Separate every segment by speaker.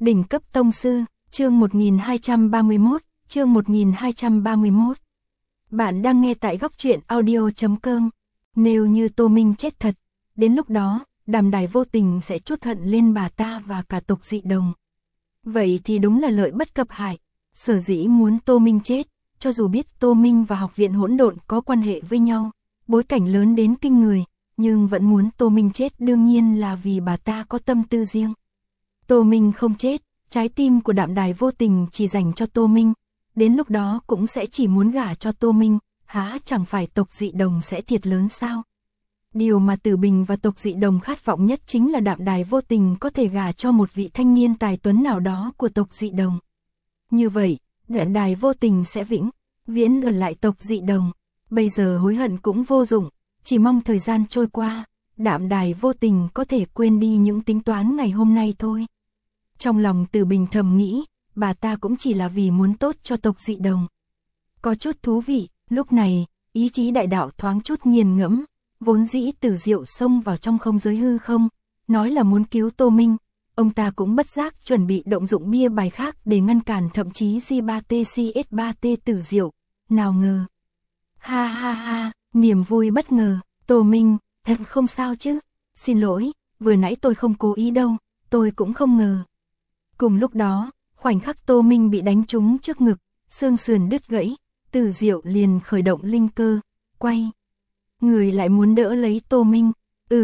Speaker 1: Đỉnh cấp tông sư, chương 1231, chương 1231. Bạn đang nghe tại góc truyện audio.com. Nếu như Tô Minh chết thật, đến lúc đó, Đàm Đài vô tình sẽ trút hận lên bà ta và cả tộc Dị Đồng. Vậy thì đúng là lợi bất cập hại. Sở dĩ muốn Tô Minh chết, cho dù biết Tô Minh và Học viện Hỗn Độn có quan hệ với nhau, bối cảnh lớn đến kinh người, nhưng vẫn muốn Tô Minh chết đương nhiên là vì bà ta có tâm tư riêng. Tô Minh không chết, trái tim của Đạm Đài vô tình chỉ dành cho Tô Minh, đến lúc đó cũng sẽ chỉ muốn gả cho Tô Minh, há chẳng phải tộc Dị Đồng sẽ thiệt lớn sao? Điều mà Tử Bình và tộc Dị Đồng khát vọng nhất chính là Đạm Đài vô tình có thể gả cho một vị thanh niên tài tuấn nào đó của tộc Dị Đồng. Như vậy, Đạm Đài vô tình sẽ vĩnh viễn ở lại tộc Dị Đồng. Bây giờ hối hận cũng vô dụng, chỉ mong thời gian trôi qua, Đạm Đài vô tình có thể quên đi những tính toán ngày hôm nay thôi. Trong lòng Tử Bình thầm nghĩ, bà ta cũng chỉ là vì muốn tốt cho tộc Dị Đồng. Có chút thú vị, lúc này, ý chí đại đạo thoáng chút nghiền ngẫm, vốn dĩ Tử Diệu xông vào trong không giới hư không, nói là muốn cứu Tô Minh, ông ta cũng bất giác chuẩn bị động dụng bia bài khác để ngăn cản thậm chí J3TCS3T Tử Diệu, nào ngờ. Ha ha ha, niềm vui bất ngờ, Tô Minh, thật không sao chứ, xin lỗi, vừa nãy tôi không cố ý đâu, tôi cũng không ngờ. Cùng lúc đó, khoảnh khắc Tô Minh bị đánh trúng trước ngực, xương sườn đứt gãy, Tử Diệu liền khởi động linh cơ, quay. Người lại muốn đỡ lấy Tô Minh,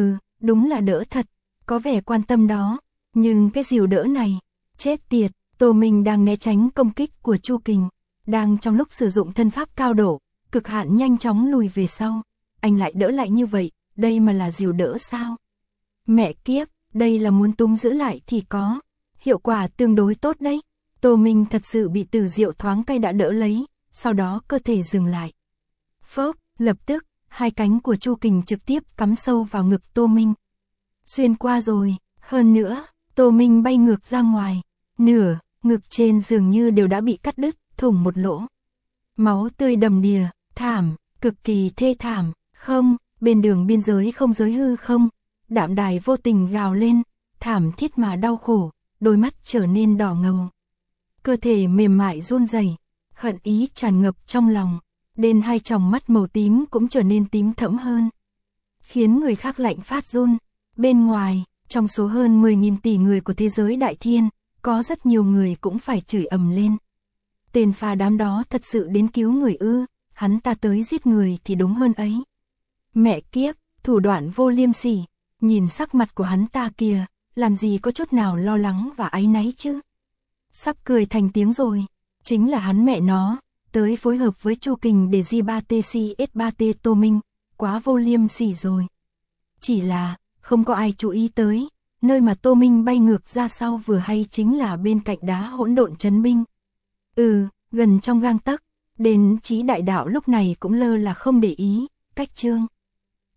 Speaker 1: đúng là đỡ thật, có vẻ quan tâm đó, nhưng cái dìu đỡ này, chết tiệt, Tô Minh đang né tránh công kích của Chu Kình, đang trong lúc sử dụng thân pháp cao độ, cực hạn nhanh chóng lùi về sau, anh lại đỡ lại như vậy, đây mà là dìu đỡ sao? Mẹ kiếp, đây là muốn túm giữ lại thì có. Hiệu quả tương đối tốt đấy. Tô Minh thật sự bị Tử Diệu thoáng cây đã đỡ lấy, sau đó cơ thể dừng lại. Phốc, lập tức, hai cánh của Chu Kình trực tiếp cắm sâu vào ngực Tô Minh. Xuyên qua rồi, hơn nữa, Tô Minh bay ngược ra ngoài, nửa, ngực trên dường như đều đã bị cắt đứt, thủng một lỗ. Máu tươi đầm đìa, thảm, cực kỳ thê thảm, không, bên đường biên giới không giới hư không, Đạm Đài vô tình gào lên, thảm thiết mà đau khổ. Đôi mắt trở nên đỏ ngầu. Cơ thể mềm mại run rẩy, hận ý tràn ngập trong lòng, đến hai tròng mắt màu tím cũng trở nên tím thẫm hơn. Khiến người khác lạnh phát run. Bên ngoài, trong số hơn 10.000 tỷ người của thế giới đại thiên, có rất nhiều người cũng phải chửi ầm lên. Tên phà đám đó thật sự đến cứu người ư, hắn ta tới giết người thì đúng hơn ấy. Mẹ kiếp, thủ đoạn vô liêm sỉ, nhìn sắc mặt của hắn ta kìa. Làm gì có chút nào lo lắng và áy náy chứ. Sắp cười thành tiếng rồi, chính là hắn mẹ nó, tới phối hợp với Chu Kình để J3TCS3T Tô Minh, quá vô liêm sỉ rồi. Chỉ là, không có ai chú ý tới, nơi mà Tô Minh bay ngược ra sau vừa hay chính là bên cạnh đá hỗn độn trấn binh. Gần trong gang tấc, đến chí đại đạo lúc này cũng lơ là không để ý, cách chương.